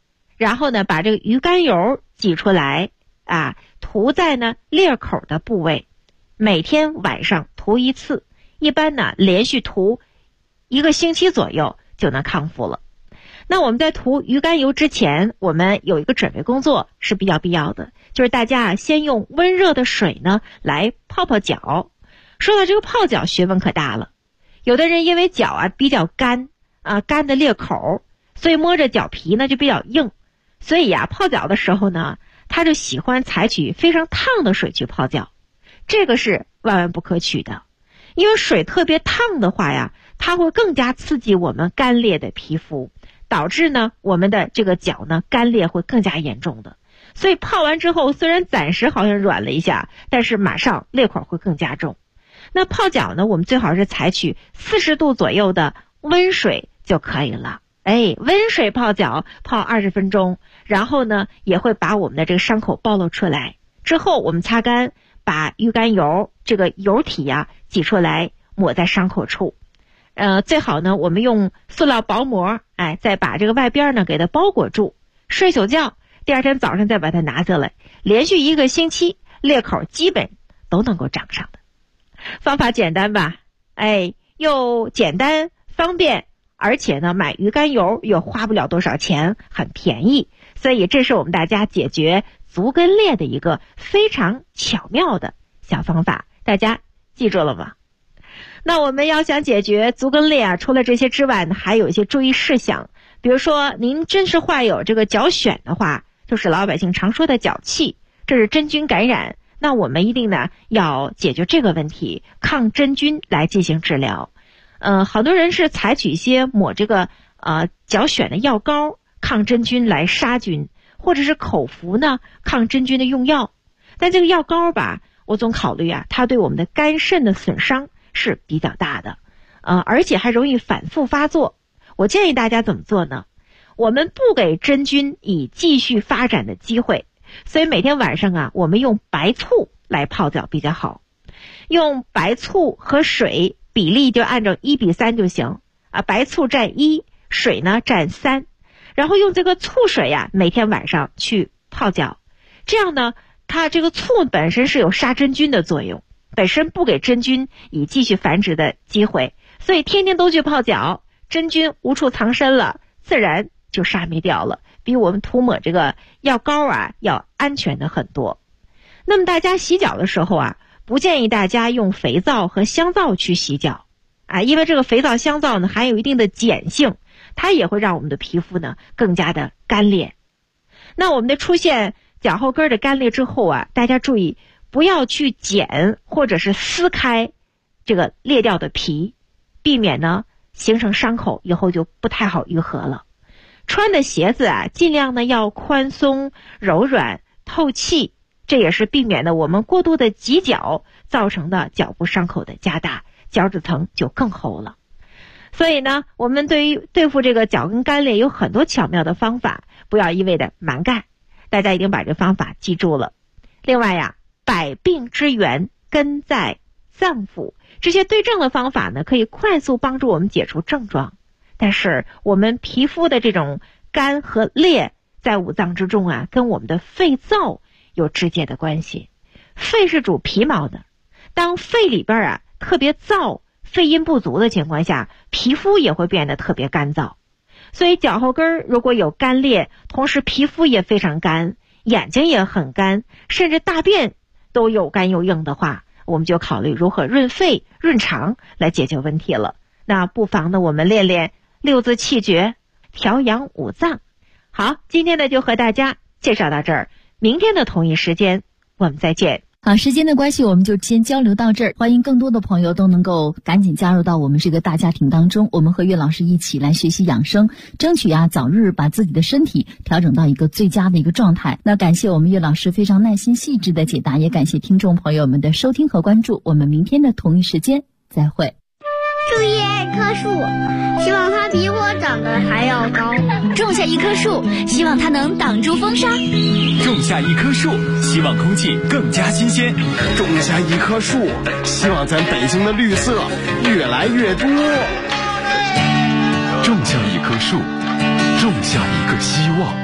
然后呢把这个鱼肝油挤出来啊，涂在呢裂口的部位，每天晚上涂一次，一般呢连续涂1个星期左右就能康复了。那我们在涂鱼肝油之前，我们有一个准备工作是比较必要的，就是大家先用温热的水呢来泡泡脚。说到这个泡脚，学问可大了。有的人因为脚比较干干的裂口，所以摸着脚皮呢就比较硬，所以泡脚的时候呢，他就喜欢采取非常烫的水去泡脚。这个是万万不可取的，因为水特别烫的话它会更加刺激我们干裂的皮肤，导致呢我们的这个脚呢干裂会更加严重的。所以泡完之后，虽然暂时好像软了一下，但是马上裂口会更加重。那泡脚呢，我们最好是采取40度左右的温水就可以了。温水泡脚泡20分钟，然后呢也会把我们的这个伤口暴露出来。之后我们擦干，把鱼肝油这个油体挤出来抹在伤口处。最好呢我们用塑料薄膜再把这个外边呢给它包裹住，睡宿觉，第二天早上再把它拿下来，连续1个星期，裂口基本都能够长上的。方法简单吧？又简单方便，而且呢买鱼肝油又花不了多少钱，很便宜，所以这是我们大家解决足跟裂的一个非常巧妙的小方法，大家记住了吗？那我们要想解决足跟裂除了这些之外呢，还有一些注意事项。比如说您真是患有这个脚癣的话，就是老百姓常说的脚气，这是真菌感染，那我们一定呢要解决这个问题，抗真菌来进行治疗。好多人是采取一些抹这个脚癣的药膏，抗真菌来杀菌，或者是口服呢抗真菌的用药。但这个药膏吧，我总考虑它对我们的肝肾的损伤是比较大的，而且还容易反复发作。我建议大家怎么做呢？我们不给真菌以继续发展的机会，所以每天晚上我们用白醋来泡脚比较好。用白醋和水比例就按照1:3就行白醋占1，水呢占3，然后用这个醋水每天晚上去泡脚。这样呢，它这个醋本身是有杀真菌的作用，本身不给真菌以继续繁殖的机会，所以天天都去泡脚，真菌无处藏身了，自然就杀灭掉了，比我们涂抹这个药膏要安全的很多。那么大家洗脚的时候不建议大家用肥皂和香皂去洗脚因为这个肥皂香皂呢含有一定的碱性，它也会让我们的皮肤呢更加的干裂。那我们的出现脚后跟的干裂之后大家注意不要去剪或者是撕开这个裂掉的皮，避免呢形成伤口，以后就不太好愈合了。穿的鞋子尽量呢要宽松柔软透气，这也是避免了我们过度的挤脚造成的脚部伤口的加大，脚趾层就更厚了。所以呢，我们对付这个脚跟干裂有很多巧妙的方法，不要一味的蛮干，大家一定把这方法记住了。另外百病之源根在脏腑，这些对症的方法呢可以快速帮助我们解除症状。但是我们皮肤的这种干和裂在五脏之中跟我们的肺燥有直接的关系。肺是主皮毛的，当肺里边特别燥，肺阴不足的情况下，皮肤也会变得特别干燥。所以脚后跟如果有干裂，同时皮肤也非常干，眼睛也很干，甚至大便都又干又硬的话，我们就考虑如何润肺润肠来解决问题了。那不妨呢我们练练六字气诀，调养五脏。好，今天呢就和大家介绍到这儿，明天的同一时间我们再见。 好，时间的关系我们就先交流到这儿，欢迎更多的朋友都能够赶紧加入到我们这个大家庭当中，我们和岳老师一起来学习养生，争取早日把自己的身体调整到一个最佳的一个状态。那感谢我们岳老师非常耐心细致的解答，也感谢听众朋友们的收听和关注，我们明天的同一时间再会。 种一棵树，希望它比我长得还要高。 种下一棵树，希望它能挡住风沙。 种下一棵树，希望空气更加新鲜。 种下一棵树，希望咱北京的绿色越来越多。 种下一棵树，种下一个希望。